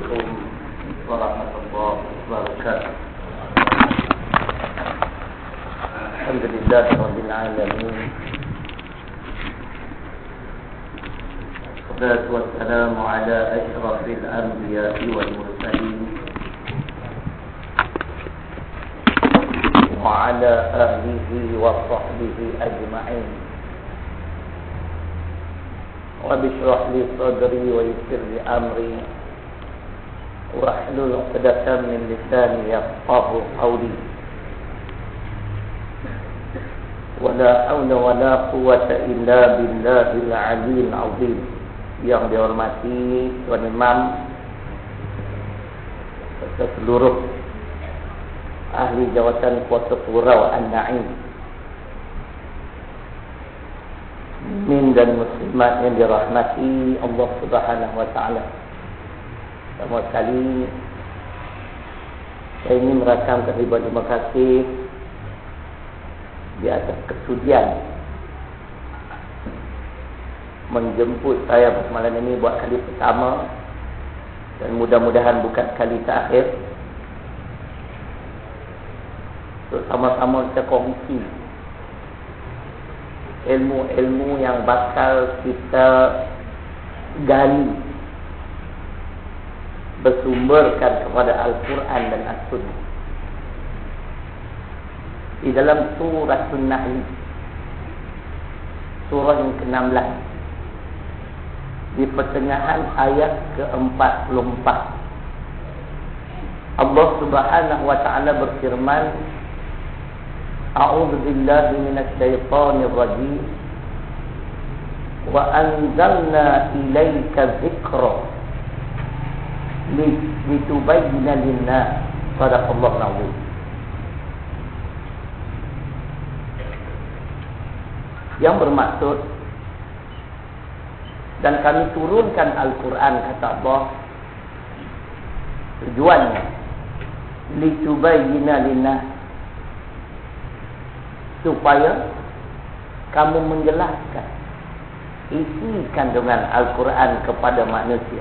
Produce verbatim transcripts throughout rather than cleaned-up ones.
عليكم ورحمة الله وبركاته. الحمد لله رب العالمين، والصلاة والسلام على أشرف الأنبياء والمرسلين وعلى آله وصحبه أجمعين. رب اشرح لي صدري ويسر لي أمري واحلل عقدة من لساني يفقهوا قولي. ولا حول ولا قوة إلا بالله العلي العظيم. Yang dihormati Tuan Imam serta seluruh ahli jawatan Kuala Purau An-Naim, Min dan muslimat yang dirahmati Allah Subhanahu wa taala. Pertama sekali saya ingin merakamkan ribuan terima kasih di atas kesudian menjemput saya malam ini buat kali pertama, dan mudah-mudahan bukan kali terakhir. So, sama-sama kita kongsi ilmu-ilmu yang bakal kita gali bersumberkan kepada Al-Quran dan As-Sunnah. Di dalam surah An-Nahl, surah yang ke enam belas, di pertengahan ayat ke empat puluh empat, Allah Subhanahu wa taala berfirman, A'udzu billahi minasy syaithanir rajim. Wa anzalna ilaika dzikra litubayyana lin-nas. Shadaqallahu al-'azim. Yang bermaksud, dan kami turunkan Al-Quran, kata Allah, tujuannya litubayyana lin-nas, supaya kamu menjelaskan isi kandungan Al-Quran kepada manusia.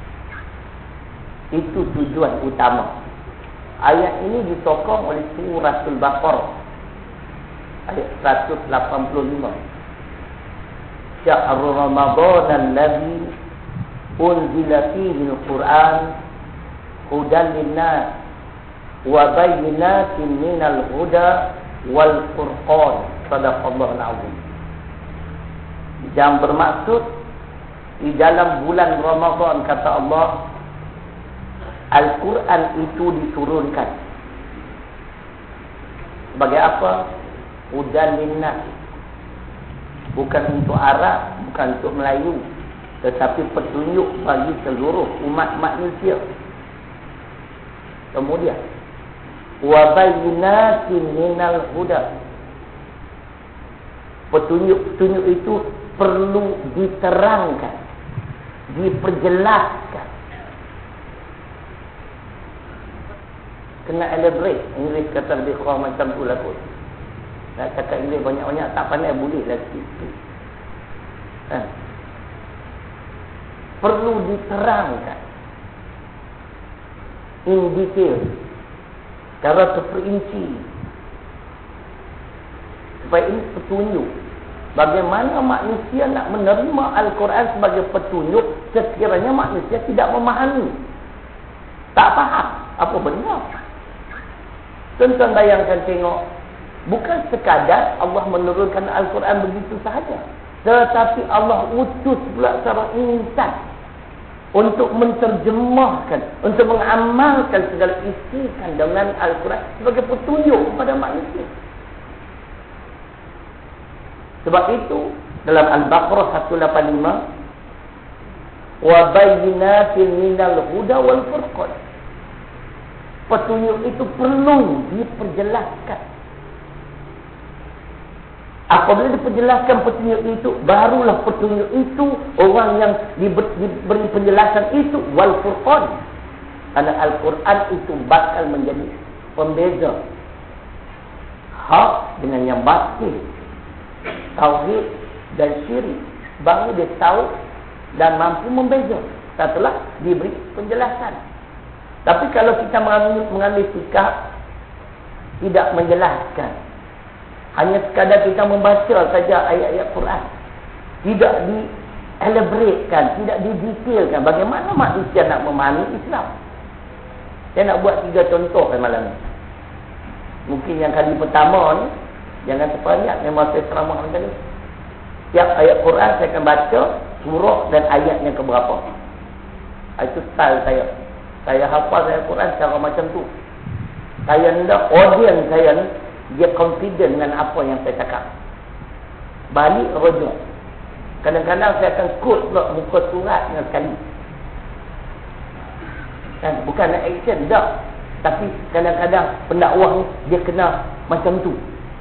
Itu tujuan utama. Ayat ini disokong oleh surah Al-Baqarah ayat seratus lapan puluh lima. Syahrul Ramadan alladzi unzila fihi al-Quran hudan lin-nas wa bayyinatin minal huda wal furqan. Shadaqallahu al-'azim. Yang bermaksud, di dalam bulan Ramadan, kata Allah, Al-Quran itu diturunkan sebagai apa? Hudan linnas. Bukan untuk Arab, bukan untuk Melayu, tetapi petunjuk bagi seluruh umat manusia. Kemudian wa bayyinatin minal huda. Petunjuk-petunjuk itu perlu diterangkan, diperjelaskan. Kena elaborate. Inggeris kata lebih kurang macam tu lah kot. Nak cakap Inggeris banyak-banyak tak pandai, boleh lah sikit. Ha. Perlu diterangkan in detail, secara terperinci, supaya ini petunjuk. Bagaimana manusia nak menerima Al-Quran sebagai petunjuk sekiranya manusia tidak memahami, tak faham apa benar. Tuan-tuan bayangkan, tengok, bukan sekadar Allah menurunkan Al-Quran begitu sahaja, tetapi Allah utus pula seorang insan untuk menterjemahkan, untuk mengamalkan segala isi kandungan Al-Quran sebagai petunjuk kepada manusia. Sebab itu dalam Al-Baqarah seratus lapan puluh lima, wa bayyinatin minal huda wal furqan. Petunjuk itu perlu diperjelaskan. Apabila diperjelaskan petunjuk itu, barulah petunjuk itu, orang yang diberi penjelasan itu, wal furqan. Karena Al-Quran itu bakal menjadi pembeza hak dengan yang batil, tauhid dan syirik. Baru dia tahu dan mampu membeza setelah diberi penjelasan. Tapi kalau kita mengambil, mengambil sikap tidak menjelaskan, hanya sekadar kita membaca saja ayat-ayat Quran, tidak di-elaboratekan, tidak didetailkan bagaimana manusia nak memahami Islam. Saya nak buat tiga contoh kan malam ni. Mungkin yang kali pertama ni, jangan terperingat, memang saya ceramah macam ni. Tiap ayat Quran saya akan baca surah dan ayat yang keberapa. Itu style saya. Saya hafal ayat Quran cara macam tu. Saya hendak audience saya ni dia confident dengan apa yang saya cakap. Balik rujuk. Kadang-kadang saya akan quote pula muka surat dengan sekali. Kan? Bukan nak action, tak. Tapi kadang-kadang pendakwah ni dia kena macam tu.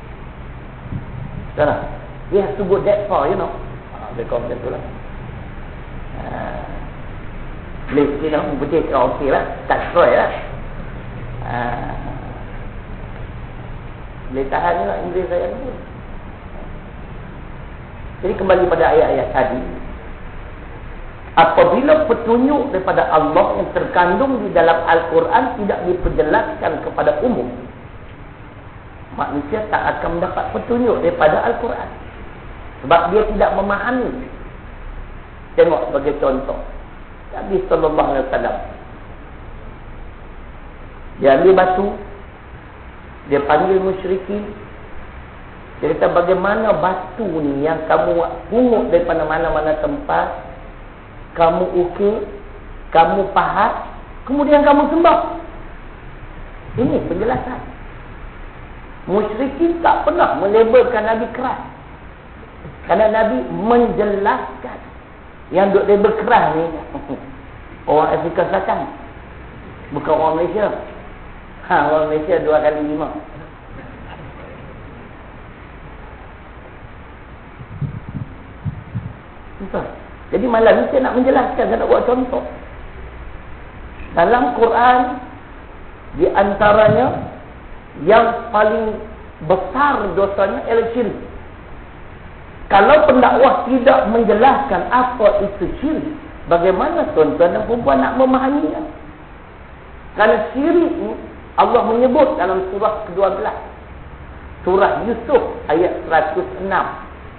Tak tak? Dia has to go that far, you know. Ha, dia kau macam tu lah. Ha. Boleh, you know, betul kau okey lah. Tak destroy lah. Ha. Boleh tahan juga Inggeris saya ni. Jadi kembali pada ayat-ayat tadi. Apabila petunjuk daripada Allah yang terkandung di dalam Al-Quran tidak diperjelaskan kepada umum, manusia tak akan mendapat petunjuk daripada Al-Quran. Sebab dia tidak memahami. Tengok sebagai contoh. Nabi sallallahu alaihi wasallam. Dia ambil batu. Dia panggil musyrikin. Dia kata, bagaimana batu ni yang kamu pungut daripada mana-mana tempat, kamu ukir, kamu pahat, kemudian kamu sembah. Ini penjelasan. Musyrikin tak pernah melabelkan Nabi keras. Kerana Nabi menjelaskan. Yang duk label keras ni orang Afrika Selatan, bukan orang Malaysia. Ha, orang Malaysia dua kali lima. Betul. Jadi malam ni saya nak menjelaskan, saya nak buat contoh. Dalam Quran, di antaranya yang paling besar dosanya ialah syirik. Kalau pendakwah tidak menjelaskan apa itu syirik, bagaimana tuan-tuan dan perempuan nak memahaminya? Kerana syirik ni Allah menyebut dalam surah kedua belas, surah Yusuf ayat seratus enam.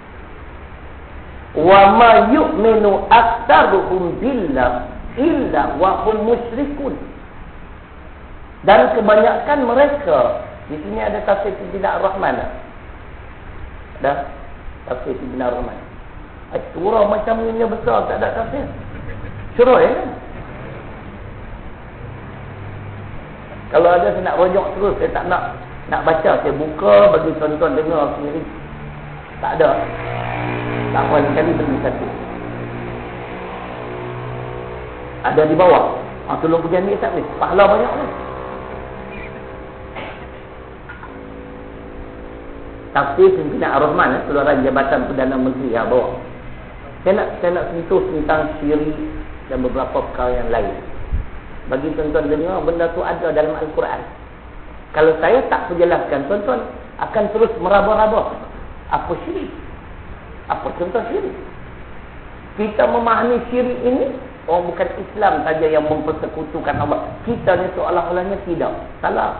Wa ma yu'minu aktsaruhum billah illa wa hum musyrikun. Dan kebanyakan mereka, di sini ada tafsir Ibn Ar-Rahman. Ada tafsir Ibn Ar-Rahman. Surah macam ni besar tak ada tafsir. Surah ya. Kalau ada saya nak rojok terus, saya tak nak nak baca, saya buka bagi tonton dengar sendiri. Tak ada. Tak boleh sekali bagi satu. Ada di bawah. Ah, tolong pergi ambil tak boleh. Pahala banyak ni. Tafsir Pimpinan Ar-Rahman, eh, keluaran Jabatan Perdana Menteri ya, bawah. Saya nak saya nak sentuh tentang syirik dan beberapa perkara yang lain. Bagi tuan-tuan dengar, benda tu ada dalam Al-Quran. Kalau saya tak perjelaskan, tuan-tuan akan terus meraba-raba. Apa syirik? Apa contoh syirik? Kita memahami syirik ini, oh bukan Islam saja yang mempersekutukan Allah. Kita ni seolah-olahnya tidak. Salah.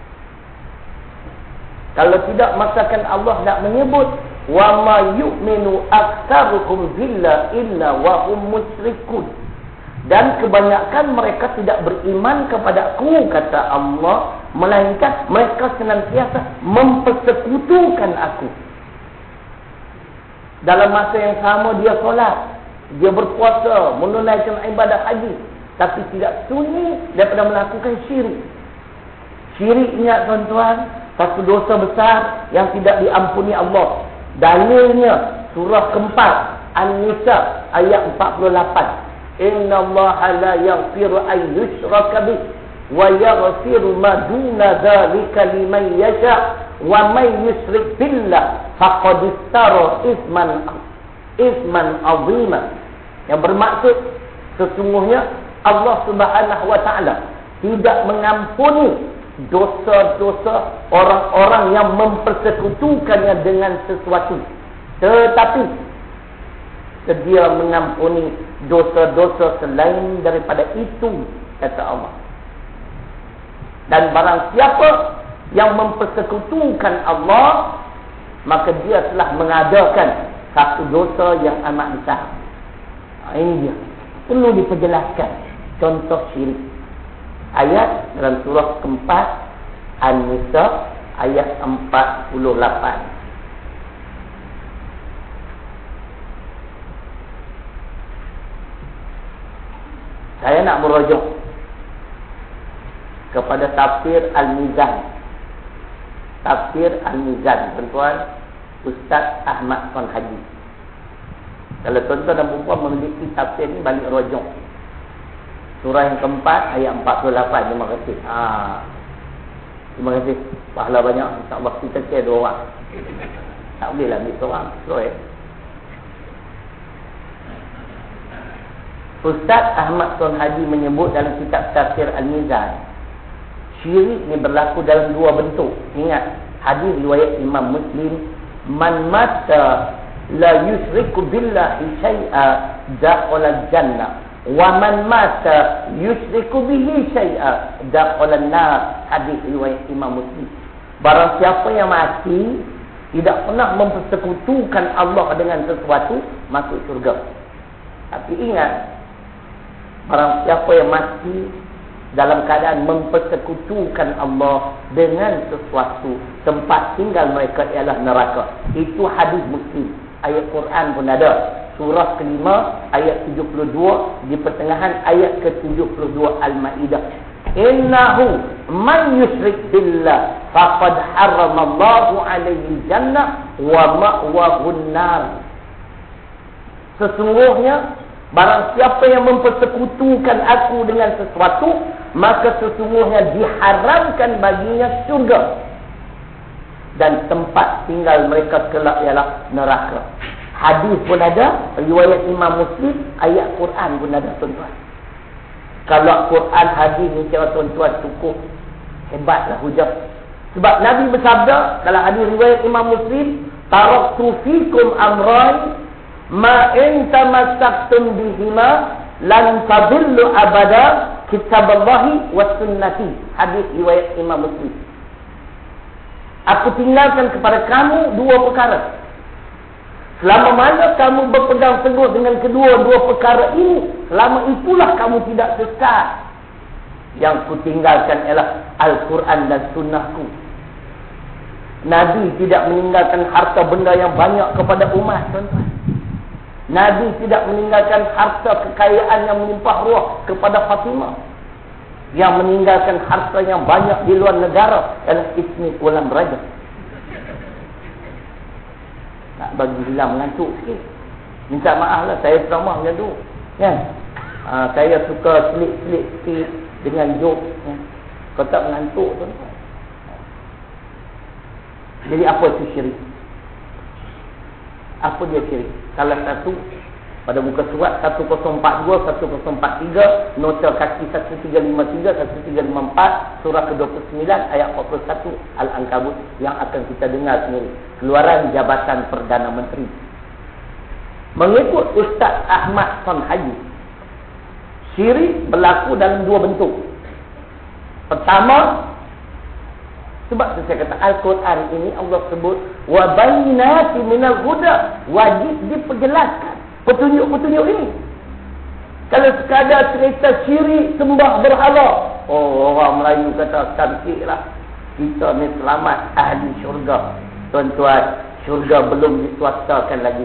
Kalau tidak, masakan Allah nak menyebut wa ma yu'minu aktsaruhum billah illa wa hum musyrikun. Dan kebanyakan mereka tidak beriman kepada aku, kata Allah, melainkan mereka senantiasa mempersekutukan aku. Dalam masa yang sama dia solat, dia berpuasa, menunaikan ibadat haji, tapi tidak sunyi daripada melakukan syirik. Syirik ingat tuan-tuan, satu dosa besar yang tidak diampuni Allah. Dalilnya surah keempat An-Nisa ayat empat puluh lapan. Inna Allah la yaghfiru an yushraka bih wa yaghfiru ma duna dzalika liman yasha wa may yusyrik billah faqad istara isman isman azima. Yang bermaksud sesungguhnya Allah Subhanahu wa taala tidak mengampuni dosa-dosa orang-orang yang mempersekutukannya dengan sesuatu, tetapi Dia mengampuni dosa-dosa selain daripada itu, kata Allah. Dan barang siapa yang mempersekutukan Allah, maka dia telah mengadakan satu dosa yang amat besar. Ha, ini dia. Perlu diperjelaskan contoh syirik. Ayat dalam surah keempat An-Nisa ayat empat puluh lapan. Saya nak merujuk kepada tafsir Al-Mizan. Tafsir Al-Mizan, tuan-tuan, Ustaz Ahmad Tuan Haji. Kalau tuan-tuan dan puan memiliki tafsir ni, balik rujuk. Surah yang keempat ayat empat puluh lapan. Terima kasih. Ha. Terima kasih. Pahala banyak. InsyaAllah kita share dua orang. Tak boleh lah ambil seorang. Slow eh. Ustaz Ahmad Tuan Haji menyebut dalam kitab Tafsir Al-Mizan, syirik ni berlaku dalam dua bentuk. Ingat, hadis riwayat Imam Muslim, man mata la yusyriku billahi syai'a dakhala jannah wa man mata yusyriku bihi syai'a dakhala nar. Hadis riwayat Imam Muslim. Barang siapa yang mati tidak pernah mempersekutukan Allah dengan sesuatu, masuk surga. Tapi ingat, barang siapa yang mati dalam keadaan mempersekutukan Allah dengan sesuatu, tempat tinggal mereka ialah neraka. Itu hadis Muslim. Ayat Quran pun ada. Surah kelima ayat tujuh puluh dua, di pertengahan ayat ke tujuh puluh dua Al-Maidah. Innahu man yusyrik billah faqad harramallahu alaihi jannah wa ma'wahu nar. Sesungguhnya barang siapa yang mempersekutukan aku dengan sesuatu, maka sesungguhnya diharamkan baginya syurga, dan tempat tinggal mereka kelak ialah neraka. Hadis pun ada, riwayat Imam Muslim, ayat Quran pun ada, tuan-tuan. Kalau Quran, hadis ni cara tuan-tuan cukup hebatlah hujah. Sebab Nabi bersabda dalam hadis riwayat Imam Muslim, taraktu fikum amrain ma in tamassaktum bihima lan tadillu abada, kitaballahi wa sunnati. Hadis riwayat Imam Muslim. Aku tinggalkan kepada kamu dua perkara. Selama mana kamu berpegang teguh dengan kedua-dua perkara ini, selama itulah kamu tidak sesat. Yang ku tinggalkan ialah Al-Quran dan sunnahku. Nabi tidak meninggalkan harta benda yang banyak kepada umat, tuan-tuan. Nabi tidak meninggalkan harta kekayaan yang melimpah ruah kepada Fatimah. Yang meninggalkan harta yang banyak di luar negara ialah Ismi Ulam Raja. Nak bagi hilang mengantuk sikit. Minta maaf lah, saya ceramah macam tu. Kan? Ha, saya suka selit-selit sikit dengan joke. Kan? Kau tak mengantuk, tuan-tuan. Jadi apa itu syirik? Apa dia syirik? Salah satu pada muka surat seratus empat puluh dua, seratus empat puluh tiga, nota kaki seribu tiga ratus lima puluh tiga, seribu tiga ratus lima puluh empat, surah ke dua puluh sembilan ayat empat puluh satu Al-Ankabut yang akan kita dengar sendiri. Keluaran Jabatan Perdana Menteri. Mengikut Ustaz Ahmad Tuan Haji, syirik berlaku dalam dua bentuk. Pertama, sebab tu saya kata Al-Quran ini Allah sebut wa bayyinatin minal huda, wajib diperjelaskan petunjuk-petunjuk ini. Kalau sekadar cerita syirik sembah berhala, oh, orang Melayu kata cantiklah, kita ni selamat ahli syurga. Tuan-tuan, syurga belum disuastakan lagi.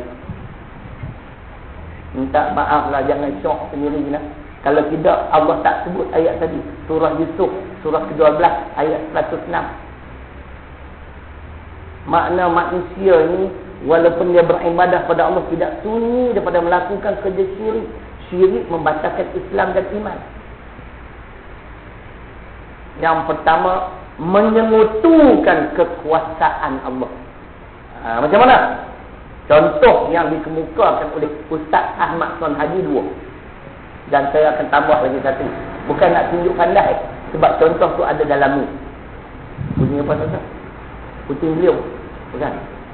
Minta maaflah, jangan syok sendiri lah. Kalau tidak, Allah tak sebut ayat tadi, surah Yusuf surah ke dua belas ayat seratus enam. Makna manusia ini walaupun dia beribadah pada Allah tidak sunyi daripada melakukan kerja syirik. Syirik membatalkan Islam dan iman. Yang pertama, menyengutukan kekuasaan Allah. Ha, macam mana? Contoh yang dikemukakan oleh Ustaz Ahmad Tuan Haji dua. Dan saya akan tambah lagi satu. Bukan nak tunjuk pandai, sebab contoh tu ada dalam ni. Bunyi apa tuan-tuan? Puting beliau. Bukan?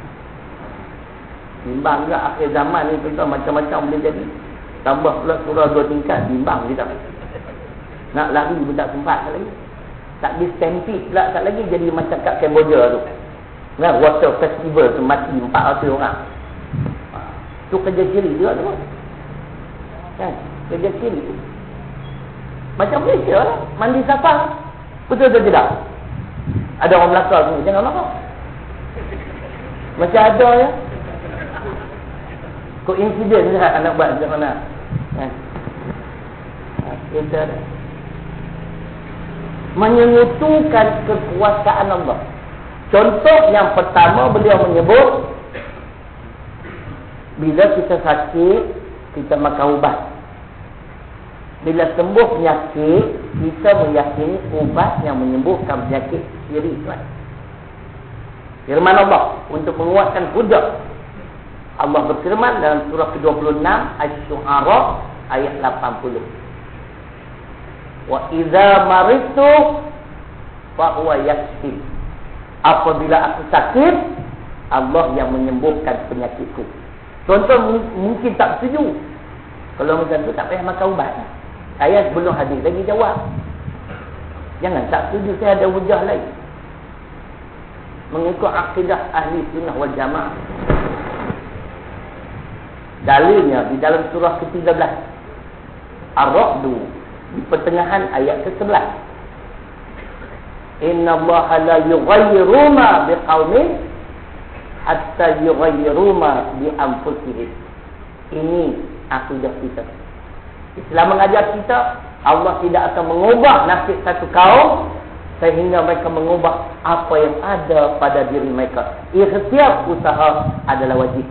Bimbang juga akhir zaman ni, tuan-tuan, macam-macam boleh jadi. Tambah pula surah dua tingkat, bimbang kita. Nak lari pun tak sempat lagi. Tak di stampede pula, tak lagi jadi macam kat Cambodia tu. Nah, water festival tu mati empat ratus orang. Tu kerja ciri juga tu. Kan? Kerja ciri. Macam Malaysia lah, mandi safar. Betul atau tidak? Ada orang Melaka tu, jangan marah. Macam ada ya. Koinsiden je anak buat macam mana. Kan? Kita ada. Menyentuhkan kekuasaan Allah. Contoh yang pertama beliau menyebut, bila kita sakit, kita makan ubat. Bila sembuh penyakit, kita meyakini ubat yang menyembuhkan penyakit diri tuan. Firman Allah untuk menguatkan hujah. Allah berfirman dalam surah ke dua puluh enam Asy-Syu'ara ayat lapan puluh. Wa idza maritu fa huwa yashfi. Apabila aku sakit, Allah yang menyembuhkan penyakitku. Contoh mungkin tak setuju. Kalau macam tu tak payah makan ubat. Saya sebelum hadis lagi jawab. Jangan tak setuju, saya ada hujah lain. Mengikut akidah ahli sunnah wal jamaah. Dalilnya di dalam surah ke tiga belas Ar-Ra'd, di pertengahan ayat ke sebelas. Inna Allaha la yughayyiru ma biqaumin hatta yughayyiru ma bi anfusihim. Ini akidah kita. Islam mengajar kita, Allah tidak akan mengubah nasib satu kaum sehingga mereka mengubah apa yang ada pada diri mereka. Ikhtiar usaha adalah wajib.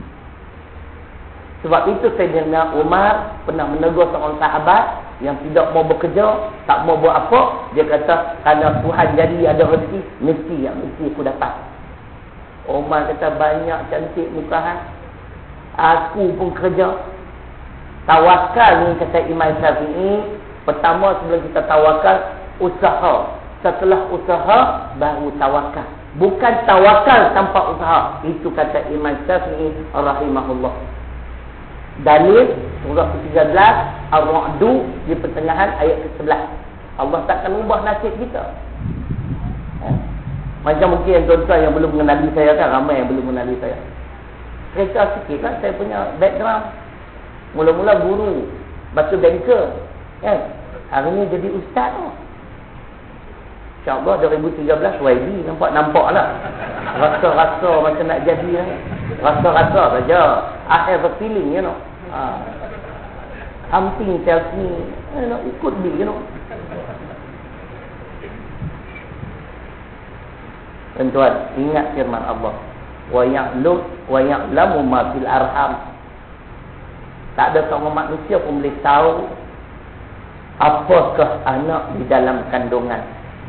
Sebab itu Sayyidina Umar pernah menegur seorang sahabat yang tidak mau bekerja, tak mau buat apa. Dia kata, kalau Tuhan jadi ada rezeki, mesti ya, mesti aku dapat. Umar kata, banyak cantik mukahan, aku pun kerja. Tawakal ni kata Imam Syafi'i, pertama sebelum kita tawakal, usaha. Setelah usaha, baru tawakal. Bukan tawakal tanpa usaha. Itu kata Imam Syafi'i rahimahullah. Dalil surah ke tiga belas Ar-Ra'd di pertengahan ayat ke sebelas. Allah takkan ubah nasib kita. Ha? Macam mungkin tuan-tuan yang belum mengenali saya kan, ramai yang belum mengenali saya. Cerita sikit kan saya punya background. Mula-mula guru, lepas tu banker, kan? Hari ni jadi ustaz tu. InsyaAllah dua ribu tiga belas Y B nampak-nampak lah. Rasa-rasa macam nak jadi lah. Rasa-rasa saja. I have a feeling, you know. Uh, something tells me, you know, it could be, you know. Tuan-tuan, ingat firman Allah. Wa ya'lam wa ya'lamu ma fil arham. Tak ada seorang manusia pun boleh tahu apakah anak di dalam kandungan.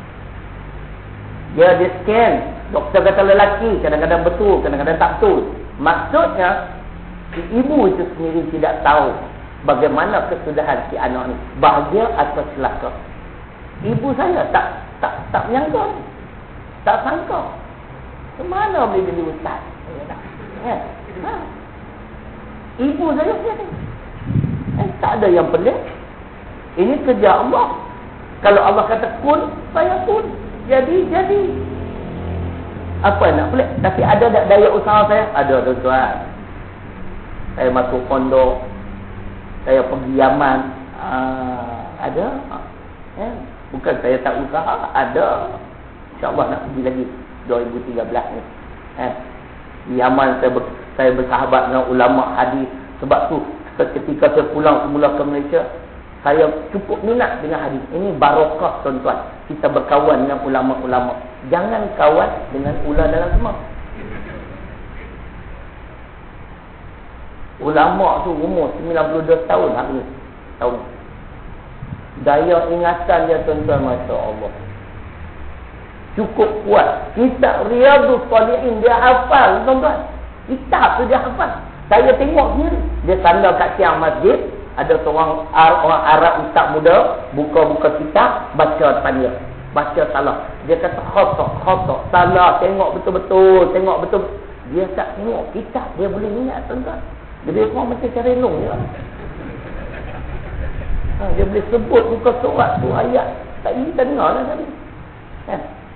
Dia dia scan, doktor kata lelaki, kadang-kadang betul, kadang-kadang tak betul. Maksudnya si ibu itu sendiri tidak tahu bagaimana kesudahan si anak ni, bahagia atau celaka. Ibu saya tak tak tak menyangka, tak sangka. Kemana boleh jadi ustaz? Ya. Ha. Ibu saya kata, eh, tak ada yang pelik. Ini kerja Allah. Kalau Allah kata kun, saya kun. Jadi, jadi. Apa nak pelik? Tapi ada tak daya usaha saya? Ada, tuan-tuan. Saya masuk pondok. Saya pergi Yaman. Aa, ada. Eh, bukan saya tak usaha. Ada. InsyaAllah nak pergi lagi dua ribu tiga belas ni. Eh, di Yaman saya ber, saya bersahabat dengan ulama hadis. Sebab tu ketika saya pulang semula ke Malaysia, saya cukup minat dengan hadis. Ini barakah tuan-tuan. Kita berkawan dengan ulama-ulama. Jangan kawan dengan ular dalam semua. Ulama tu umur sembilan puluh dua tahun hari ni. Tahun. Daya ingatan dia tuan-tuan, masya-Allah. Cukup kuat. Kitab Riyadhus Shalihin dia hafal tuan-tuan. Kitab tu dia hafal. Saya tengok sendiri. Dia sandar kat tiang masjid. Ada seorang orang Arab ustaz muda. Buka-buka kitab. Baca depan dia. Baca salah. Dia kata khotok, khotok. Salah. Tengok betul-betul. Tengok betul. Dia tak tengok kitab. Dia boleh ingat tuan-tuan. Dia orang macam carenung je. Ha, dia boleh sebut muka surat tu ayat. Tak ini kita dengar lah tadi. Kan?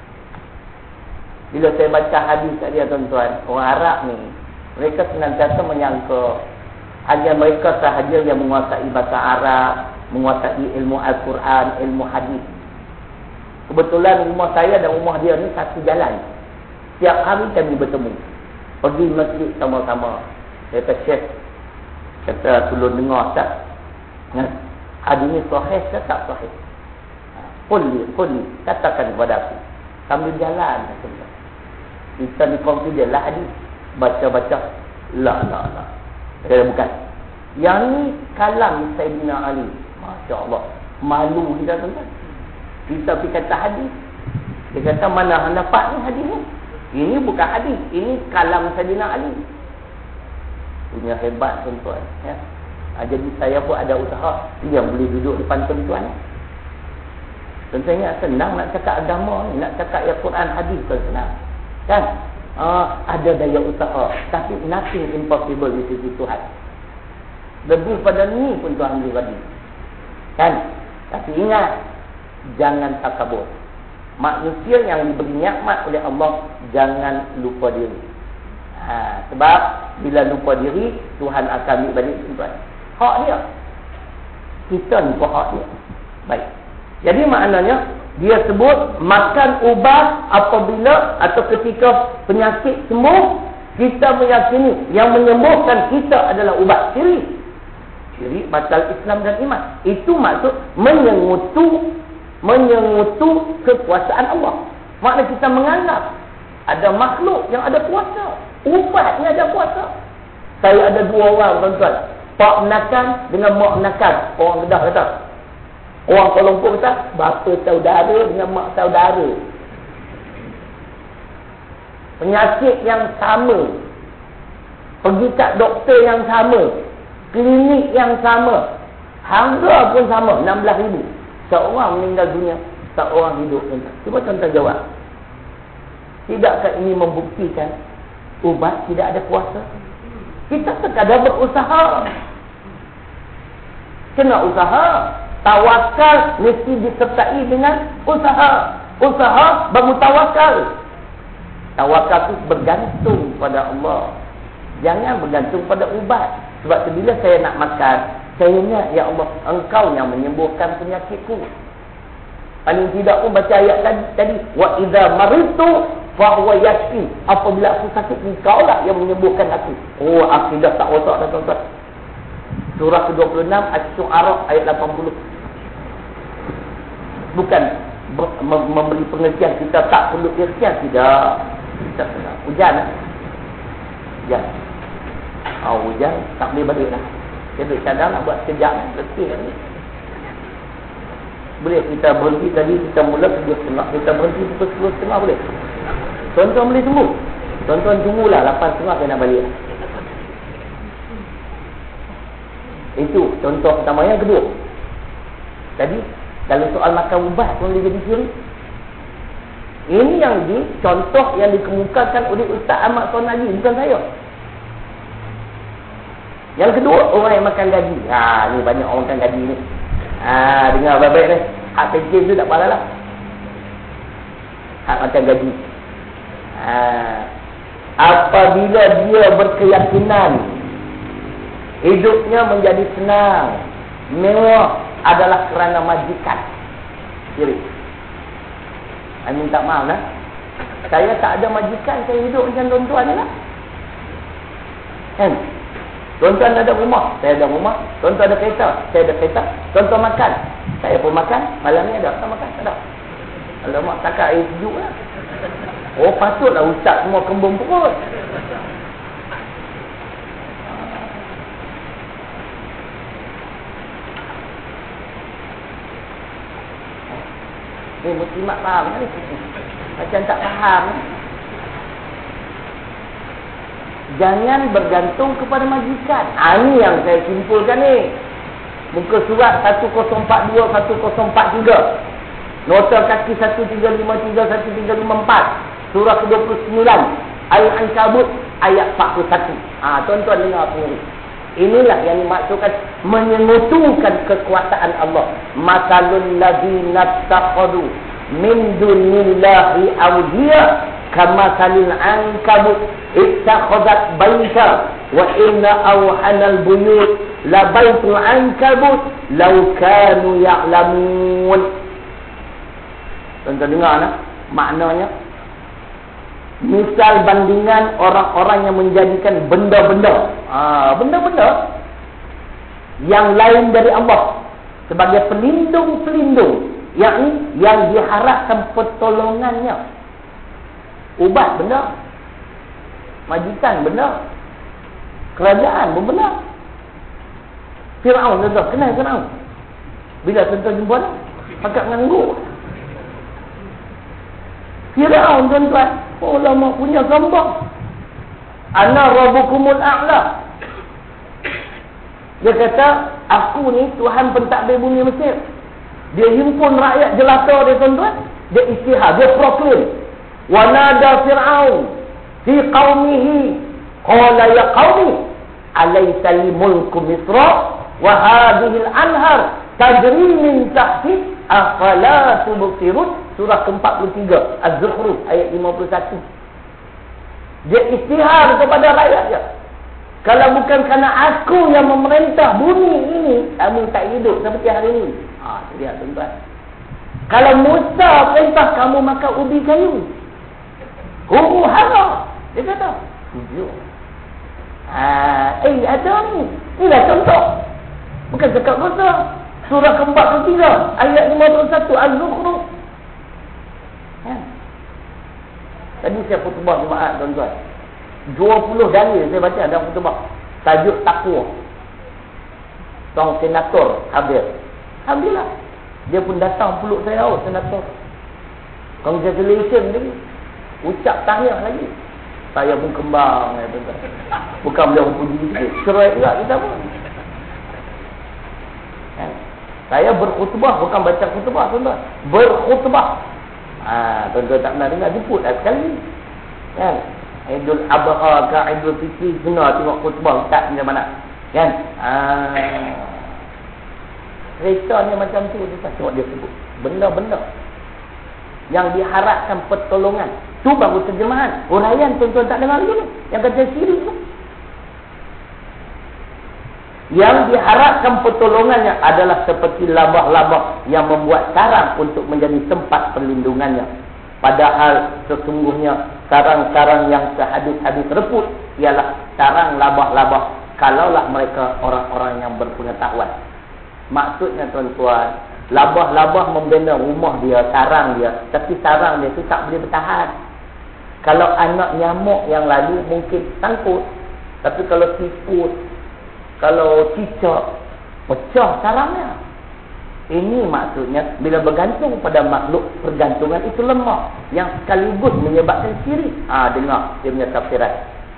Bila saya baca hadis tadi tuan-tuan, orang Arab ni, mereka senantiasa menyangka hanya mereka sahaja yang menguasai bahasa Arab, menguasai ilmu Al-Quran, ilmu hadis. Kebetulan rumah saya dan rumah dia ni satu jalan. Setiap hari kami bertemu. Pergi masjid sama-sama. Saya kata, Syekh, kata tolong dengar tak? Hadis ni sahih ke tak sahih? Qulli, qulli, katakan kepada aku. Sambil jalan. Kita ni confident lah hadis. Baca-baca. La, la, la. Kata bukan. Yang ni kalam Sayyidina Ali. Masya Allah. Malu kita tuan-tuan. Kita pergi kata hadis. Dia kata mana anda dapat ni hadis ni? Ini bukan hadis. Ini kalam Sayyidina Ali. Punya hebat tuan-tuan. Ya. Ha, jadi saya pun ada usaha yang boleh duduk depan tuan-tuan. Tuan-tuan ingat senang nak cakap agama ni. Nak cakap ya Quran hadis pun senang. Kan? Ha, ada daya usaha. Tapi nothing impossible di sisi Tuhan. Lebih pada ni pun Tuhan boleh bagi. Kan? Tapi ingat, jangan takabur. Manusia yang diberi nikmat oleh Allah, jangan lupa diri. Ha, sebab bila lupa diri, Tuhan akan ambil balik tuan. Hak dia. Kita ni pun hak dia. Baik. Jadi maknanya, dia sebut makan ubat apabila atau ketika penyakit sembuh, kita meyakini yang menyembuhkan kita adalah ubat. Syirik. Syirik batal Islam dan iman. Itu maksud menyengutu menyengutu kekuasaan Allah. Maknanya kita menganggap ada makhluk yang ada kuasa. Ubatnya ada kuasa. Saya ada dua orang tuan-tuan. Pak menakan dengan mak menakan. Orang Kedah kata. Orang Kuala Lumpur kata, bapa saudara dengan mak saudara. Penyakit yang sama. Pergi kat doktor yang sama. Klinik yang sama. Harga pun sama, enam belas ribu. Seorang meninggal dunia, seorang hidup. Cuba tuan-tuan jawab. Tidakkah ini membuktikan ubat tidak ada kuasa? Kita sekadar berusaha. Kena usaha. Tawakal mesti disertai dengan usaha. Usaha baru tawakal. Tawakal itu bergantung pada Allah. Jangan bergantung pada ubat. Sebab tu bila saya nak makan, saya ingat, ya Allah, Engkau yang menyembuhkan penyakitku. Paling tidak pun baca ayat tadi, tadi wa idza maritu fa huwa yashfi. Apabila aku sakit, Engkau lah yang menyembuhkan aku. Oh, akidah tak rosak dah tuan-tuan. Surah ke dua puluh enam Asy-Syu'ara ayat lapan puluh. Bukan memberi pengertian kita tak perlu irsyad, tidak. Kita kena hujan. Hujan. Oh, hujan tak boleh balik dah. Dia duduk cadang nak buat sekejap, letih ni. Boleh kita berhenti tadi, kita mula tujuh setengah, kita berhenti pukul sepuluh setengah boleh. Tuan-tuan boleh tunggu. Tuan-tuan tunggulah lapan setengah saya nak balik. Itu contoh pertama. Yang kedua, tadi dalam soal makan ubat pun boleh jadi syirik. Ini yang di contoh yang dikemukakan oleh Ustaz Ahmad Sonali, bukan saya. Yang kedua, orang yang makan gaji. Ha, ni banyak orang makan gaji ni. Ha, dengar baik-baik ni. Hak pencen tu tak payah lah. Hak makan gaji. Ha, apabila dia berkeyakinan hidupnya menjadi senang, mewah adalah kerana majikan. Syirik. Saya minta maaf lah. Saya tak ada majikan, saya hidup macam tuan-tuan ni lah. Kan? Tuan-tuan ada rumah, saya ada rumah. Tuan-tuan ada kereta, saya ada kereta. Tuan-tuan makan, saya pun makan. Malam ni ada, tak makan, tak ada. Alamak, takkan air sejuk lah. Oh, patutlah ustaz semua kembung perut. Ni muslimat faham kan ni? Macam tak faham. Jangan bergantung kepada majikan. Ha, ni yang saya simpulkan ni. Muka surat sepuluh empat dua sepuluh empat tiga. Nota kaki satu tiga lima tiga satu tiga lima empat. Surah ke dua puluh sembilan. Al-Ankabut ayat empat puluh satu. Ha, tuan-tuan dengar sendiri. Inilah yang dimaksudkan menyengutukan kekuasaan Allah. Masalul ladzina taqadu min dunillahi awliya kama salil ankabut ittakhadhat baita wa inna awhanal buyut la baitul ankabut law kanu ya'lamun. Tuan-tuan dengar nah, maknanya misal bandingan orang-orang yang menjadikan benda-benda ha, benda-benda yang lain dari Allah sebagai pelindung-pelindung, yang yang diharapkan pertolongannya. Ubat benar, majikan benar, kerajaan pun benar. Firaun tuan-tuan, kenal Firaun? Bila tuan-tuan jumpa dia, pakat nganggur. Firaun tuan-tuan, oh lama punya gambar. Ana rabbukumul a'la. Dia kata, aku ni Tuhan pentadbir bumi Mesir. Dia himpun rakyat jelata dia tuan-tuan. Dia istihar, dia proklaim. Wa nada Fir'aun fi qaumihi qala ya qaumi alaysa li mulku Misra wa hadhihi al-anhar tajri min tahti afala tubsirun. Surah ke empat puluh tiga Az-Zukhruf ayat lima puluh satu. Dia istihar kepada rakyatnya, kalau bukan kerana aku yang memerintah bumi ini, kamu tak hidup seperti hari ini. Ha, lihat tuan-tuan. Kalau Musa perintah kamu makan ubi kayu, huru hara, dia kata tujuh. Ha, eh ada ni. Inilah contoh. Bukan cakap Musa. Surah ke empat puluh tiga ayat lima puluh satu Az-Zukhruf. Ha. Tadi saya khutbah jemaat tuan-tuan, dua puluh dalil saya baca dalam khutbah. Tajuk takwa. Seorang senator hadir. Alhamdulillah, dia pun datang peluk saya. Oh senator, congratulations lagi, ucap tahniah lagi. Saya pun kembang ya, tuan-tuan. Bukan beliau puji sikit, cerai juga kita pun. Ha. Saya berkhutbah, bukan baca khutbah tuan-tuan, berkhutbah. Ha, tuan-tuan tak pernah dengar, jemput lah sekali. Kan? Idul Adha ke Idul Fitri, kena tengok khutbah ustaz macam mana. Kan? Ha. Ceritanya macam tu, kita tengok dia sebut. Benda-benda yang diharapkan pertolongan. Tu baru terjemahan. Huraian tuan-tuan tak dengar lagi ni. Yang kata syirik tu. Yang diharapkan pertolongannya adalah seperti labah-labah yang membuat sarang untuk menjadi tempat perlindungannya. Padahal sesungguhnya sarang-sarang yang sehabis-habis reput ialah sarang labah-labah, kalaulah mereka orang-orang yang berpengetahuan. Maksudnya tuan-tuan, labah-labah membina rumah dia, sarang dia, tapi sarang dia tu tak boleh bertahan. Kalau anak nyamuk yang lalu mungkin sangkut, tapi kalau tikus, kalau cicak, pecah sarangnya. Ini maksudnya bila bergantung pada makhluk, pergantungan itu lemah, yang sekaligus menyebabkan syirik. Ah, ha, dengar dia punya tafsiran.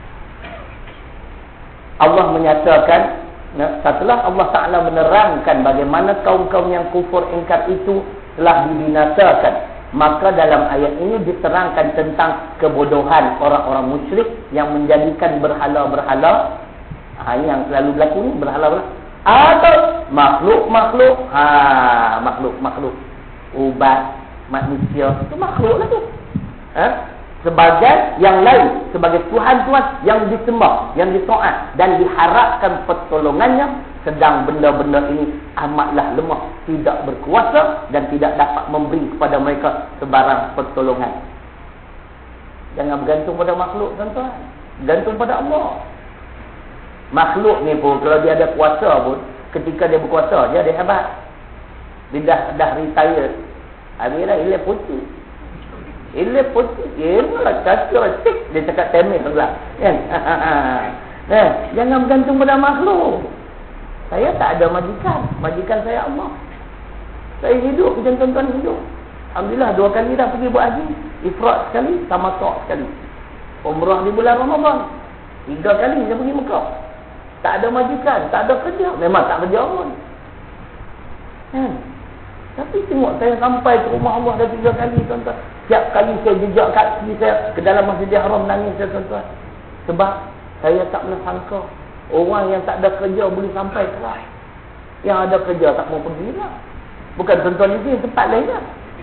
Allah menyatakan, setelah Allah Ta'ala menerangkan bagaimana kaum-kaum yang kufur ingkar itu telah dibinasakan, maka dalam ayat ini diterangkan tentang kebodohan orang-orang musyrik yang menjadikan berhala-berhala, ha, yang selalu berlaku ni, berhala-berhala, atau makhluk-makhluk, ha, makhluk-makhluk, ubat, manusia, itu makhluk lah tu, ha? Sebagai yang lain, sebagai Tuhan-Tuhan yang disembah, yang ditaat dan diharapkan pertolongannya, sedang benda-benda ini amatlah lemah, tidak berkuasa dan tidak dapat memberi kepada mereka sebarang pertolongan. Jangan bergantung pada makhluk tuan-tuan, gantung pada Allah. Makhluk ni pun kalau dia ada kuasa pun, ketika dia berkuasa dia ada hebat. Dia dah, dah retire, habislah ilah putih. Ilah putih, ilah kacau, cik, dia cakap temik pula. Kan? Eh, jangan bergantung pada makhluk. Saya tak ada majikan, majikan saya Allah. Saya hidup macam tuan-tuan hidup. Alhamdulillah, dua kali dah pergi buat haji. Ifrat sekali, tamattu' sekali. Umrah di bulan Ramadan. Tiga kali saya pergi Mekah. Tak ada majikan, tak ada kerja. Memang tak kerja pun. Hmm. Tapi tengok saya sampai ke rumah Allah dah tiga kali tuan-tuan. Setiap kali saya jejak kaki saya ke dalam Masjidil Haram, nangis saya tuan-tuan. Sebab saya tak pernah sangka orang yang tak ada kerja boleh sampai kelas. Yang ada kerja tak mau pergi lah. Bukan tuan-tuan itu yang tempat lain lah.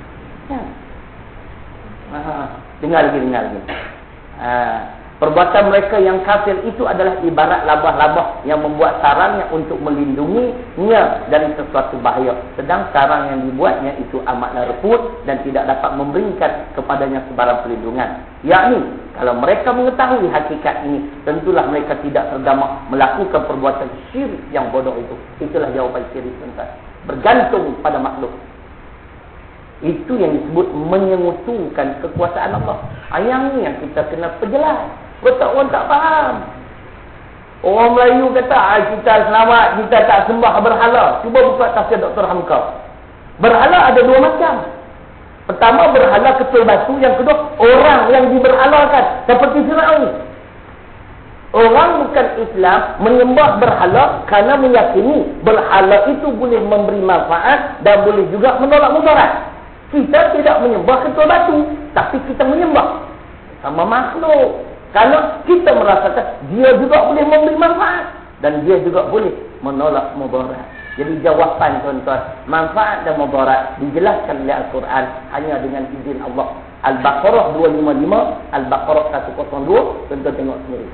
Ya. Ha, dengar lagi, dengar lagi. Ha, perbuatan mereka yang kafir itu adalah ibarat labah-labah yang membuat sarangnya untuk melindunginya dari sesuatu bahaya. Sedang sarang yang dibuatnya itu amatlah reput dan tidak dapat memberikan kepadanya sebarang perlindungan. Yakni, kalau mereka mengetahui hakikat ini, tentulah mereka tidak terdamak melakukan perbuatan syirik yang bodoh itu. Itulah jawapan syirik, tuan-tuan. Bergantung pada makhluk. Itu yang disebut menyengutukan kekuasaan Allah. Yang ni yang kita kena perjelas. Betul orang tak faham. Orang Melayu kata, ah, kita selamat, kita tak sembah berhala. Cuba buka tafsir Doktor Hamka. Berhala ada dua macam. Pertama, berhala ketul batu. Yang kedua, orang yang diberhalakan. Seperti Firaun. Orang bukan Islam menyembah berhala kerana meyakini berhala itu boleh memberi manfaat dan boleh juga menolak mudarat. Kita tidak menyembah ketul batu, tapi kita menyembah sama makhluk. Kerana kita merasakan dia juga boleh memberi manfaat dan dia juga boleh menolak mudarat. Jadi jawapan tuan-tuan, manfaat dan mudarat dijelaskan oleh Al-Quran hanya dengan izin Allah. Al-Baqarah dua lima lima, Al-Baqarah seratus dua, tuan-tuan tengok sendiri.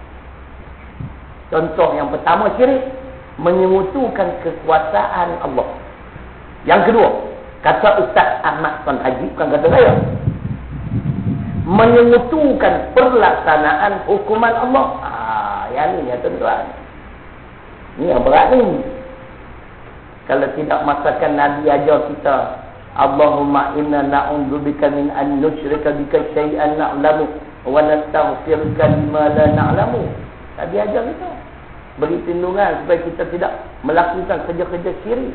Contoh yang pertama syirik, menyemutukan kekuasaan Allah. Yang kedua, kata Ustaz Ahmad Tuan Haji, bukan kata saya, menyemutukan pelaksanaan hukuman Allah. Ah, yang ni ya tuan-tuan. Ni yang berat ni. Kalau tidak masakan Nabi ajar kita, Allahumma inna na'udzubika min an nusyrika bika syai'an na'lamu wa nastaghfiruka lima la na'lamu. Nabi ajar kita. Beri perlindungan supaya kita tidak melakukan kerja-kerja syirik.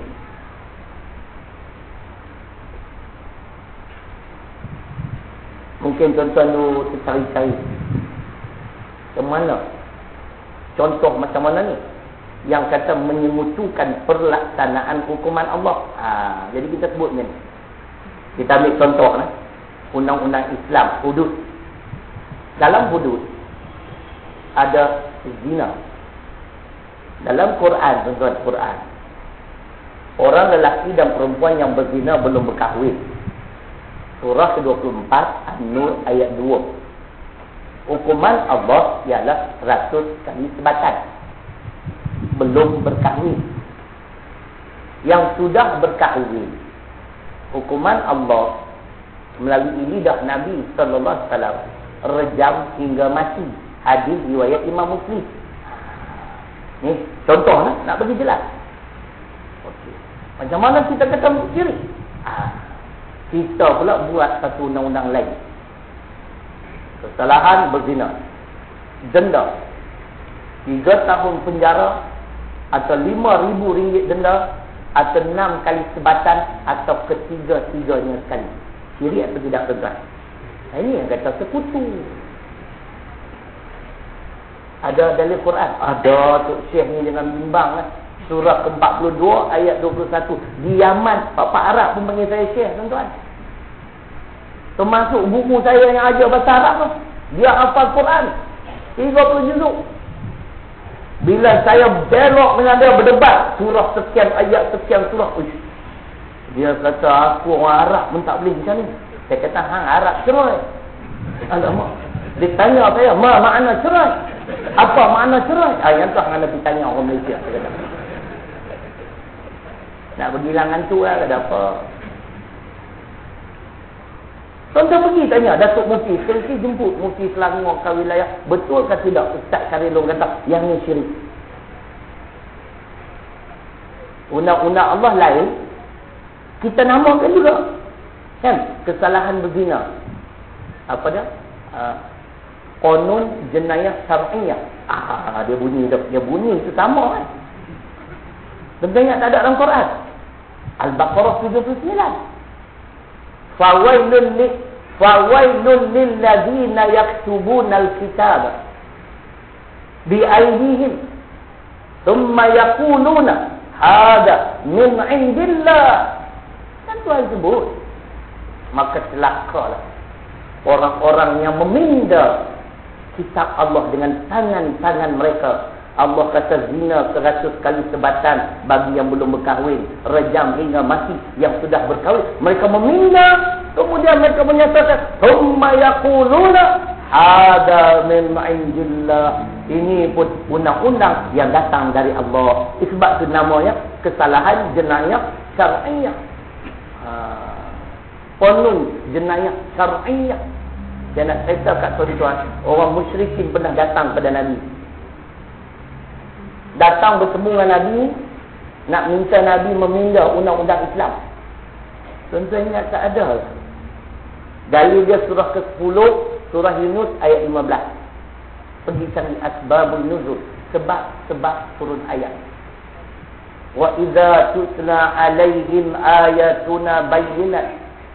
Mungkin tuan-tuan tu tercari-cari ke mana contoh macam mana ni yang kata menyemutukan pelaksanaan hukuman Allah. Ha, jadi kita sebut ni. Kita ambil contoh lah. Undang-undang Islam, hudud. Dalam hudud ada zina. Dalam Quran, tuan-tuan, Quran, orang lelaki dan perempuan yang berzina belum berkahwin. Surah ke dua puluh empat, An-Nur ayat dua. Hukuman Allah ialah seratus kali sebatan. Belum berkahwin. Yang sudah berkahwin, hukuman Allah melalui lidah Nabi sallallahu alaihi wasallam rejam hingga mati. Hadis riwayat Imam Muslim. Ni contoh lah, nak bagi jelas. Okey. Macam mana kita kata syirik? Ha. Kita pula buat satu undang-undang lain. Kesalahan berzina, denda tiga tahun penjara atau lima ribu ringgit denda atau enam kali sebatan atau ketiga-tiganya sekali. Syirik atau tidak tuan? Ini yang kata sekutu. Ada dalil Quran? Ada. Tok Syekh ni dengan bimbang lah. Surah ke empat puluh dua ayat dua puluh satu. Di Yaman, Bapak Arab pun panggil saya Syekh, tuan-tuan. Termasuk buku saya yang ajar bahasa Arab tu. Dia hafal Quran tiga puluh juzuk. Bila saya belok dengan dia berdebat, surah sekian, ayat sekian, surah. Uish. Dia kata, aku orang Arab pun tak boleh macam ni. Saya kata, hang Arab cerai. Alamak. Dia tanya saya, ma makna cerai? Apa makna cerai? Ah, yang tu hang nak tanya orang Malaysia. Saya kata. Nak bergilang hantu lah, ada apa? Tuan-tuan pergi tanya Datuk Mufti, sekali jemput Mufti Selangor ke wilayah, betul ke tidak Ustaz Karilong kata yang ni syirik? Undang-undang Allah lain, kita namakan juga kan, kesalahan berzina. Apa dia? Uh, Qanun Jenayah Syar'iyah. Ah, dia bunyi dia bunyi itu sama kan. Tentunya tak ada dalam Quran. Al-Baqarah tujuh puluh sembilan. Fawailun li fawailun lil ladzina yaktubuna al-kitaba bi aydihim thumma yaquluna hada min indillah. Kan Tuhan sebut, maka celakalah orang-orang yang meminda kitab Allah dengan tangan-tangan mereka. Allah kata zina seratus kali sebatan bagi yang belum berkahwin, rejam hingga mati yang sudah berkahwin. Mereka meminda Kemudian mereka menyatakan, "Tsumma yaquluna hada min indillah." Ini pun undang-undang yang datang dari Allah. Sebab itu namanya kesalahan jenayah syar'iyah. Ha. Penuh jenayah syar'iyah. Saya nak cerita kat tuan-tuan, orang musyrikin pernah datang kepada Nabi. Datang bertemu dengan Nabi, nak minta Nabi memindah undang-undang Islam. Tuan-tuan ingat tak ada? Gali dia surah ke sepuluh, surah Yunus ayat lima belas. Pergi cari asbabun nuzul, sebab-sebab turun ayat. Wa idza tutla alaihim ayatuna bayyinat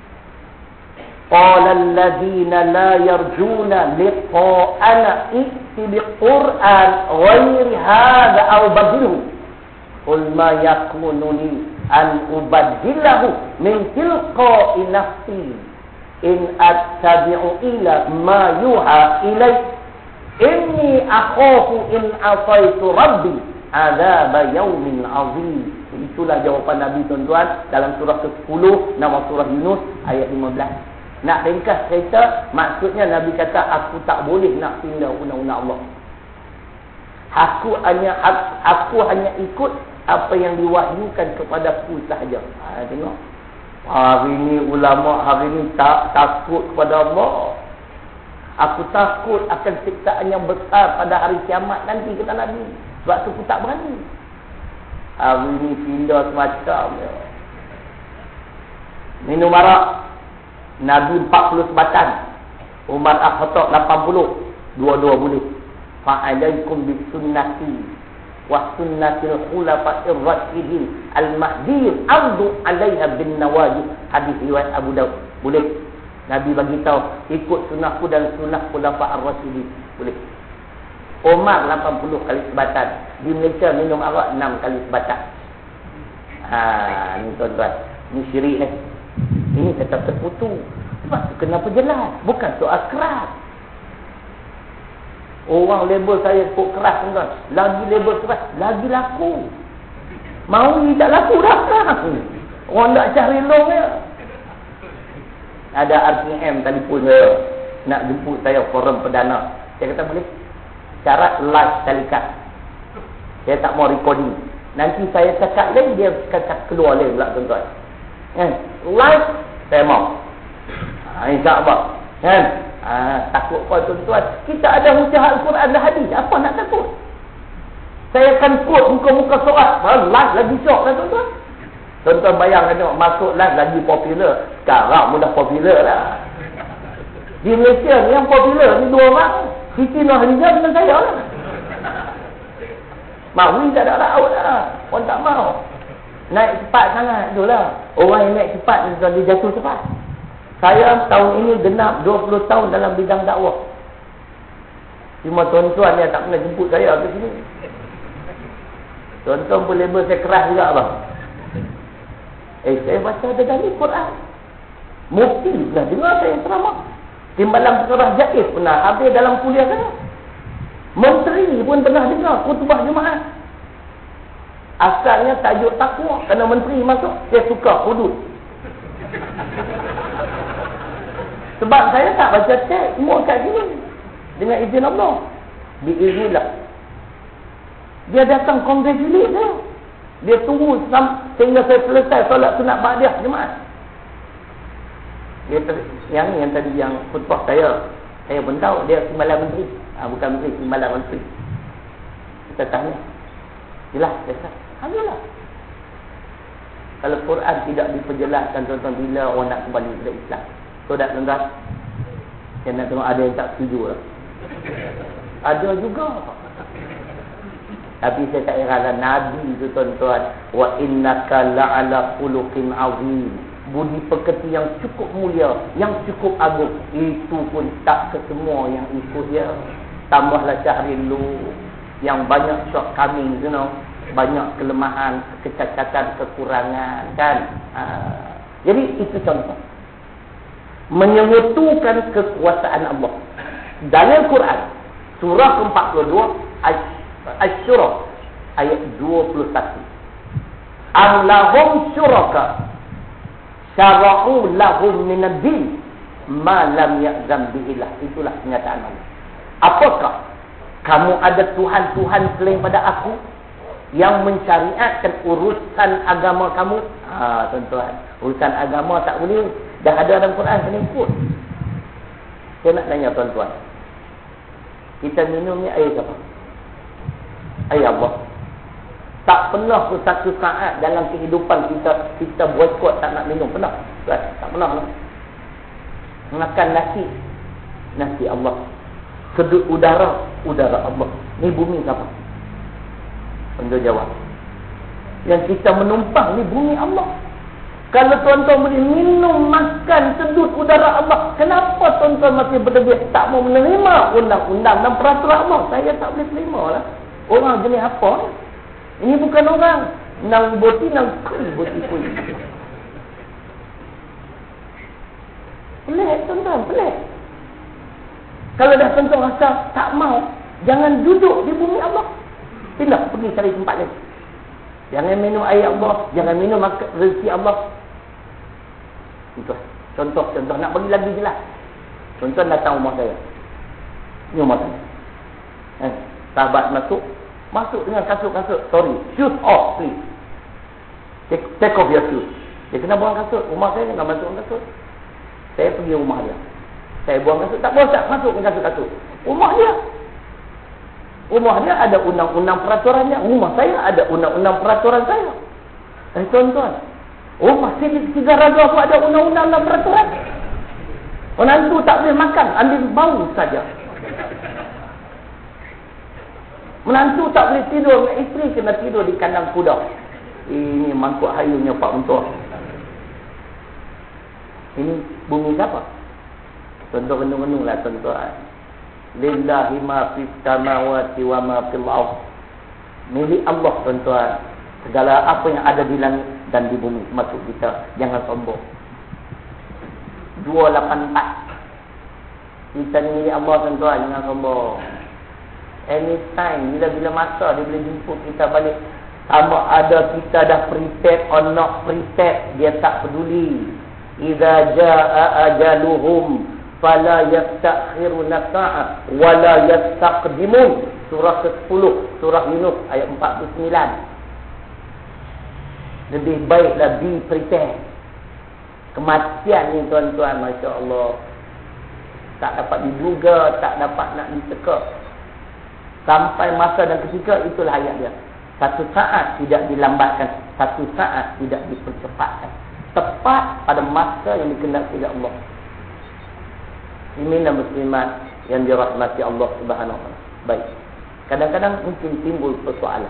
qala alladhina la yarjuna liqa'ana i'ti biqur'an ghairi hadha aw badilhu qul ma yakunu li an ubaddilahu min tilqa'i nafsi in attabi'u ila ma yuha ilayya inni akhafu in asaitu rabbi azab yaumin azim. Itulah jawapan Nabi tuan-tuan dalam surah ke sepuluh, nama surah Yunus ayat lima belas. Nak ringkas cerita, maksudnya Nabi kata aku tak boleh nak pindah undang-undang Allah. Aku hanya aku hanya ikut apa yang diwahyukan kepadaku sahaja. Ha, tengok. Hari ini ulama hari ini tak takut kepada Allah. Aku takut akan siksaan yang besar pada hari kiamat nanti, kata Nabi. Sebab tu aku tak berani. Hari ini pindah semacam ya. Minum arak, Nabi empat puluh sebatan, Umar Al-Khattab lapan puluh, dua-dua boleh. Fa'alaikum bisunnati wa sunnatil khulafa'ir rasyidin al-mahdiyyin amdu 'alaiha bin nawajib. Hadis riwayat Abu Daud. Boleh. Nabi bagi tahu ikut sunnahku dan sunnah khulafa' ar-rasyidin. Boleh. Umar lapan puluh kali sebatan. Di Malaysia minum arak enam kali sebatan. Ha, ni tuan-tuan. Ni syirik eh. Ini tetap terputu. Sebab tu kenapa jelas? Bukan soal keras. Orang label saya kok keras tuan-tuan. Lagi label keras, lagi laku. Mau ni tak laku dah kan. Orang nak cari long ya. Ada R P M telefon saya nak jemput saya forum perdana. Saya kata boleh. Syarat live telecast. Saya tak mau recording. Nanti saya cakap lain, dia cakap keluar lain pula tuan-tuan. Kan? Live saya mau. Ha, insya-Allah. Kan? Ha, takut apa tuan-tuan? Kita ada hujah Al-Quran dan hadis. Apa nak takut? Saya akan quote muka-muka soal. Ha, live lagi syok lah tuan-tuan. Tuan-tuan bayangkan tengok, masuk live lagi popular. Sekarang mudah popular lah. Di Malaysia ni yang popular ni dua orang. Siti Nurhaliza dengan saya lah. Mahwi tak ada laut lah. Orang tak mau. Naik cepat sangat tu lah. Orang yang naik cepat dia jatuh cepat. Saya tahun ini genap dua puluh tahun dalam bidang dakwah. Cuma tuan-tuan yang tak pernah jemput saya ke sini. Tuan-tuan pun label saya keras juga bang. Eh, saya baca ada dalil Quran. Mufti pernah dengar saya ceramah. Timbalan perkara jaiz pernah habis dalam kuliah saya. Menteri pun pernah dengar khutbah Jumaat. Asalnya tajuk takwa, kerana menteri masuk, saya suka hudud. Sebab saya tak baca teks, semua kat sini. Dengan izin Allah. Biiznillah. Dia datang congratulate saya. Dia tunggu sehingga saya selesai solat sunat ba'diyah Jumaat. Dia ter, yang yang tadi yang khutbah saya, saya pun tahu dia timbalan menteri. Ha, bukan menteri, timbalan menteri. Kita tanya. Jelas, jelas. Alhamdulillah. Kalau Quran tidak diperjelaskan tuan-tuan, bila orang nak kembali kepada Islam? So tak tuan-tuan? Saya nak tengok ada yang tak setuju lah. Ada juga. Tapi saya tak heran Nabi itu tuan-tuan, wa innaka la'ala khuluqin azim. Budi pekerti yang cukup mulia, yang cukup agung. Itu pun tak kesemua yang ikut dia. Tambahlah Syahrilu yang banyak shortcoming, you know, banyak kelemahan, kecacatan, kekurangan kan. Ha. Jadi itu contoh menyekutukan kekuasaan Allah. Dalam Quran surah ke empat puluh dua Asy-Syura ayat dua puluh satu. Am lahum syuraka syara'u lahum minad din ma lam ya'zam bihilah. Itulah kenyataan Allah. Apakah kamu ada Tuhan-Tuhan selain pada aku yang mensyariatkan urusan agama kamu? Ha, tuan-tuan, urusan agama tak boleh. Dah ada dalam Quran, kena ikut. Saya nak tanya tuan-tuan, kita minum ni air apa? Air Allah. Tak pernah pun satu saat dalam kehidupan kita kita boikot tak nak minum. Pernah? Tak pernah lah. Makan nasi, nasi Allah. Sedut udara, udara Allah. Ni bumi siapa? Tuan jawab. Yang kita menumpang ni bumi Allah. Kalau tuan-tuan boleh minum, makan, sedut udara Allah, kenapa tuan-tuan masih berdebih tak mau menerima undang-undang dan peraturan Allah? Saya tak boleh terima lah. Orang jenis apa? Ini bukan orang. Nang boti, nang kui boti kui. Pelik tuan-tuan, pelik. Kalau dah tuan-tuan rasa tak mau, jangan duduk di bumi Allah. Pindah, pergi cari tempat lain. Jangan minum air Allah, jangan minum rezeki Allah. Contoh, contoh, contoh. Nak bagi lagi jelas. Tuan-tuan datang rumah saya. Ini rumah saya. Eh, sahabat masuk. Masuk dengan kasut-kasut. Sorry, shoes off please. Take, take off your shoes. Dia kena buang kasut. Rumah saya kena masuk kasut. Saya pergi rumah dia. Saya buang kasut. Tak boleh tak masuk dengan kasut-kasut. Rumah dia. Rumah dia ada undang-undang peraturannya. Rumah saya ada undang-undang peraturan saya. Eh tuan-tuan, rumah saya tiga raga aku ada undang-undang dan peraturan. Menantu tak boleh makan, ambil bau saja. Menantu tak boleh tidur dengan isteri, kena tidur di kandang kuda. Ini mangkuk hayunya Pak Mentua. Ini bumi siapa? Tuan-tuan renung-renung lah tuan-tuan. Lillahi ma fis samawati wa ma fil ardh. Milik Allah tuan-tuan. Segala apa yang ada di langit dan di bumi, masuk kita. Jangan sombong. dua lapan empat. Kita ni milik Allah tuan-tuan, jangan sombong. Anytime, bila-bila masa dia boleh jemput kita balik. Sama ada kita dah prepared or not prepared, dia tak peduli. Idza jaa ajaluhum fala yastakhiruna sa'ah wala yastaqdimun. Surah ke sepuluh, surah Yunus ayat empat puluh sembilan. Lebih baiklah be prepared. Kematian ni tuan-tuan, masya-Allah, tak dapat diduga, tak dapat nak diteka. Sampai masa dan ketika, itulah ayat dia. Satu saat tidak dilambatkan, satu saat tidak dipercepatkan. Tepat pada masa yang dikehendaki oleh Allah. Muslimin dan muslimat yang dirahmati Allah Subhanahu wa taala. Baik. Kadang-kadang mungkin timbul persoalan.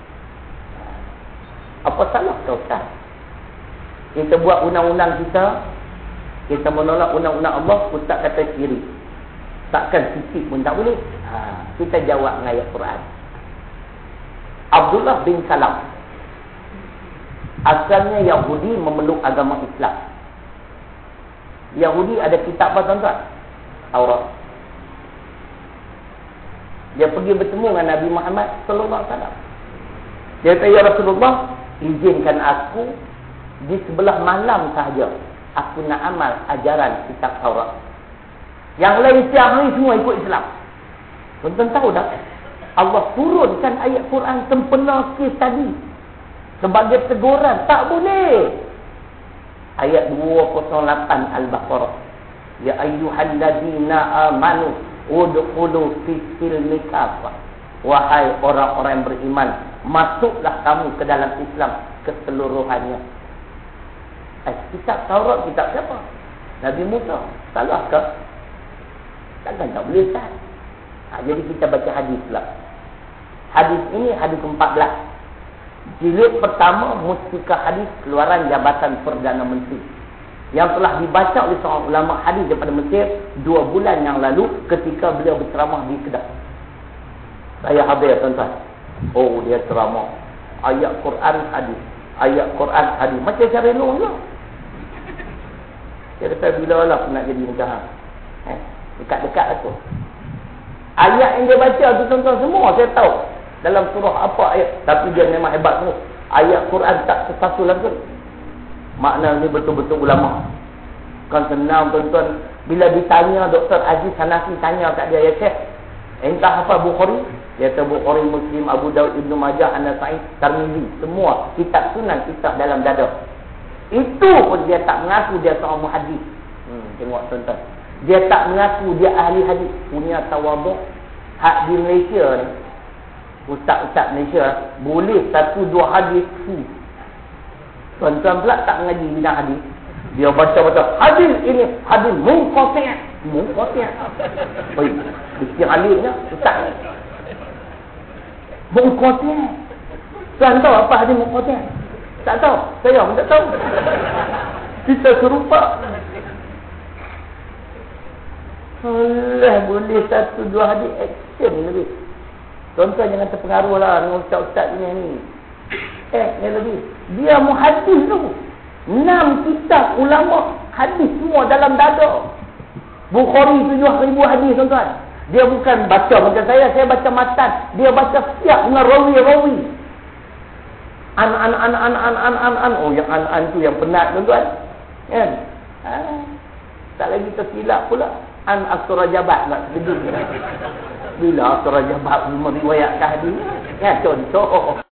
Apa salah kau Ustaz? Kita buat undang-undang kita, kita menolak undang-undang Allah, Ustaz kata kiri. Takkan sikit pun tak boleh. Ha, kita jawab dengan ayat Quran. Abdullah bin Salam, asalnya Yahudi, memeluk agama Islam. Yahudi ada kitab apa tuan-tuan? Taurat. Dia pergi bertemu dengan Nabi Muhammad sallallahu alaihi wasallam. Dia kata, ya Rasulullah, izinkan aku di sebelah malam sahaja aku nak amal ajaran kitab Taurat. Yang lain siang hari semua ikut Islam. Tuan-tuan tahu tak? Allah turunkan ayat Quran sempena kes tadi sebagai teguran. Tak boleh. Ayat dua kosong lapan Al-Baqarah. Ya ayyuhalladzina amanu udkhulu fis silmi kafah. Wahai orang-orang yang beriman, masuklah kamu ke dalam Islam keseluruhannya. Eh, kitab Taurat, kitab siapa? Nabi Musa. Salah ke? Takkan tak boleh tak? Ha, jadi kita baca hadis pula. Hadis ini hadis ke empat belas. Jilid pertama, Mustika Hadis Keluaran Jabatan Perdana Menteri, yang telah dibaca oleh seorang ulama hadis daripada Mesir dua bulan yang lalu ketika beliau berceramah di Kedah. Saya hadir tuan-tuan. Oh, dia ceramah ayat Quran hadis, ayat Quran hadis, macam cara elok je. Dia kata bila lah aku nak jadi negara. Eh, dekat-dekat aku. Ayat yang dia baca tu tuan-tuan semua saya tahu. Dalam surah apa ayat, tapi dia memang hebat tu. Ayat Quran tak terpasu langsung. Maknanya betul-betul ulama. Kan senang tuan-tuan. Bila ditanya Doktor Aziz Hanafi tanya kat dia, ya Syekh, entah apa Bukhari? Dia kata Bukhari, Muslim, Abu Daud, Ibnu Majah, An-Nasa'i, Tirmizi, semua kitab sunan, kitab dalam dada. Itu pun dia tak mengaku dia seorang muhaddis. Hmm, tengok tuan-tuan. Dia tak mengaku dia ahli hadis, punya tawaduk. Hak di Malaysia ni, ustaz-ustaz Malaysia boleh satu dua hadis fuh. Tuan-tuan pula tak mengaji bidang hadis. Dia baca-baca hadis ini hadis munqati'. Munqati'. Oi, fikir alimnya ustaz. Munqati'. Tuan tahu apa hadis munqati'? Tak tahu. Saya pun tak tahu. Kita serupa. Allah, boleh satu dua hadis action lebih. Tuan-tuan jangan terpengaruh lah dengan ustaz-ustaz ni. Eh, ni lebih. Dia muhaddis tu. Enam kitab ulama hadis semua dalam dada. Bukhari tujuh ribu hadis tuan-tuan. Dia bukan baca macam saya, saya baca matan. Dia baca siap dengan rawi-rawi. An an an an an an an an oh yang an an tu yang penat tuan-tuan. Kan? Ha, tak lagi tersilap pula. An As-Surajabat nak sedih. Bila As-Surajabat meriwayatkan hadis. Ya, contoh.